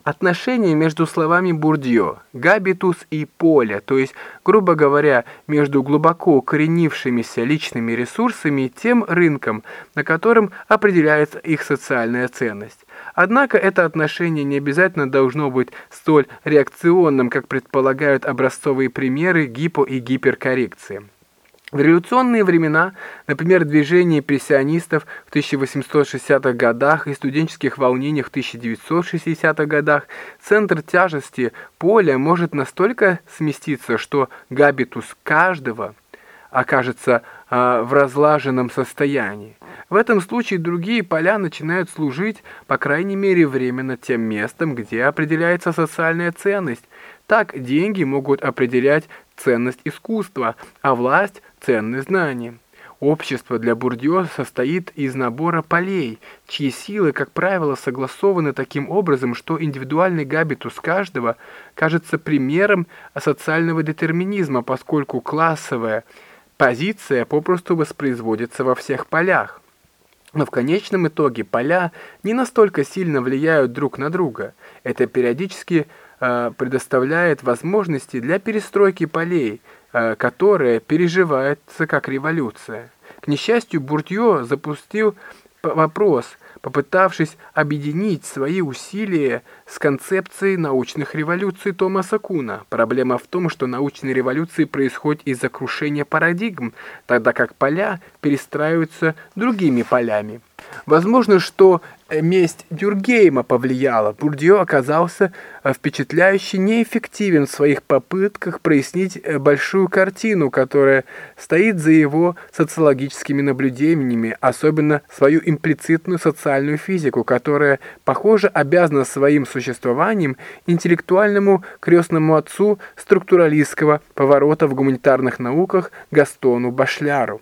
Отношение между словами Бурдье «габитус» и «поле», то есть, грубо говоря, между глубоко укоренившимися личными ресурсами и тем рынком, на котором определяется их социальная ценность. Однако это отношение не обязательно должно быть столь реакционным, как предполагают образцовые примеры гипо- и гиперкоррекции. В революционные времена, например, движение импрессионистов в 1860-х годах и студенческих волнениях в 1960-х годах, центр тяжести поля может настолько сместиться, что габитус каждого окажется в разлаженном состоянии. В этом случае другие поля начинают служить, по крайней мере, временно тем местом, где определяется социальная ценность. Так деньги могут определять ценность искусства, а власть – ценность знаний. Общество для Бурдье состоит из набора полей, чьи силы, как правило, согласованы таким образом, что индивидуальный габитус каждого кажется примером социального детерминизма, поскольку классовая позиция попросту воспроизводится во всех полях. Но в конечном итоге поля не настолько сильно влияют друг на друга. Это периодически предоставляет возможности для перестройки полей, которая переживается как революция. К несчастью, Бурдье запустил вопрос, попытавшись объединить свои усилия с концепцией научных революций Томаса Куна. Проблема в том, что научные революции происходят из-за крушения парадигм, тогда как поля перестраиваются другими полями. Возможно, что месть Дюркгейма повлияла. Бурдье оказался впечатляюще неэффективен в своих попытках прояснить большую картину, которая стоит за его социологическими наблюдениями, особенно свою имплицитную социальную физику, которая, похоже, обязана своим существованием интеллектуальному крестному отцу структуралистского поворота в гуманитарных науках Гастону Башляру.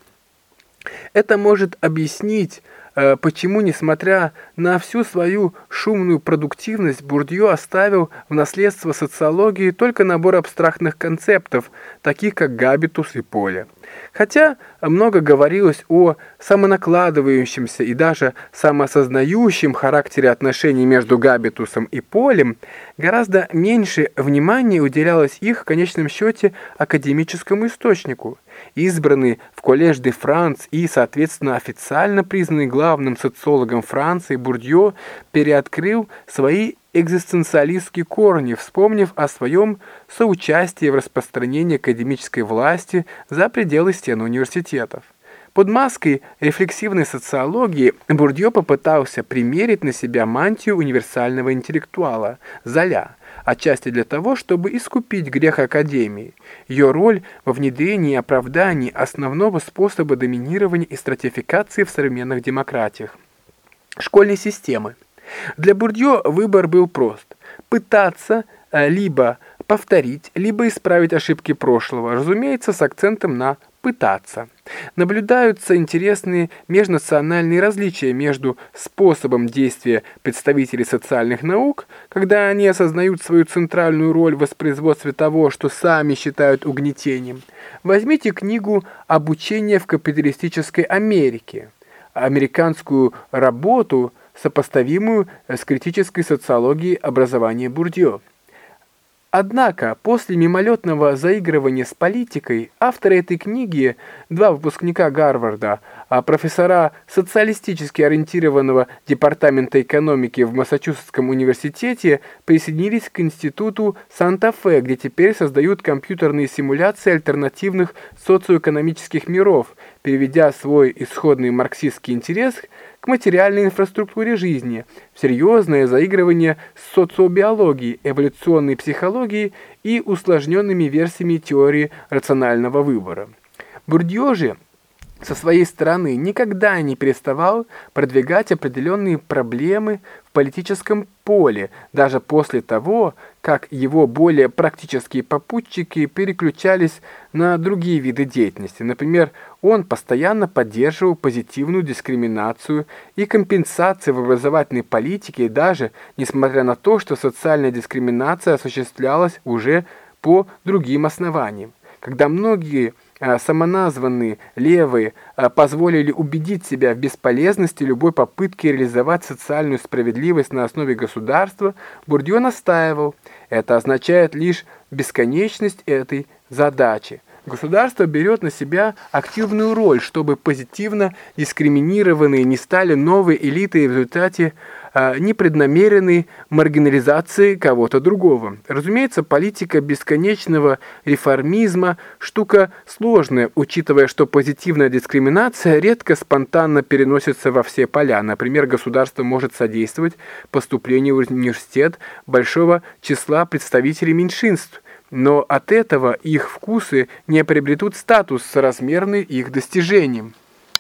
Это может объяснить, почему, несмотря на всю свою шумную продуктивность, Бурдье оставил в наследство социологии только набор абстрактных концептов, таких как габитус и поле. Хотя много говорилось о самонакладывающемся и даже самоосознающем характере отношений между габитусом и полем, гораздо меньше внимания уделялось их, в конечном счете, академическому источнику. Избранный в Коллеж де Франс и, соответственно, официально признанный главным социологом Франции, Бурдье переоткрыл свои экзистенциалистские корни, вспомнив о своем соучастии в распространении академической власти за пределы стен университетов. Под маской рефлексивной социологии Бурдье попытался примерить на себя мантию универсального интеллектуала Золя, отчасти для того, чтобы искупить грех Академии, ее роль во внедрении и оправдании основного способа доминирования и стратификации в современных демократиях – школьной системы. Для Бурдье выбор был прост – пытаться либо повторить, либо исправить ошибки прошлого, разумеется, с акцентом на «пытаться». Наблюдаются интересные межнациональные различия между способом действия представителей социальных наук, когда они осознают свою центральную роль в воспроизводстве того, что сами считают угнетением. Возьмите книгу «Обучение в капиталистической Америке», американскую работу, сопоставимую с критической социологией образования Бурдье. Однако, после мимолетного заигрывания с политикой, авторы этой книги, два выпускника Гарварда, профессора социалистически ориентированного департамента экономики в Массачусетском университете, присоединились к институту Санта-Фе, где теперь создают компьютерные симуляции альтернативных социоэкономических миров, переведя свой исходный марксистский интерес к материальной инфраструктуре жизни, в серьезное заигрывание с социобиологией, эволюционной психологией и усложненными версиями теории рационального выбора. Бурдье же со своей стороны никогда не переставал продвигать определенные проблемы в политическом поле, даже после того, как его более практические попутчики переключались на другие виды деятельности. Например, он постоянно поддерживал позитивную дискриминацию и компенсацию в образовательной политике, даже несмотря на то, что социальная дискриминация осуществлялась уже по другим основаниям. Когда многие самоназванные левые позволили убедить себя в бесполезности любой попытки реализовать социальную справедливость на основе государства, Бурдье настаивал: это означает лишь бесконечность этой задачи. Государство берет на себя активную роль, чтобы позитивно дискриминированные не стали новой элитой в результате непреднамеренной маргинализации кого-то другого. Разумеется, политика бесконечного реформизма – штука сложная, учитывая, что позитивная дискриминация редко спонтанно переносится во все поля. Например, государство может содействовать поступлению в университет большого числа представителей меньшинств, но от этого их вкусы не приобретут статус, соразмерный их достижениям.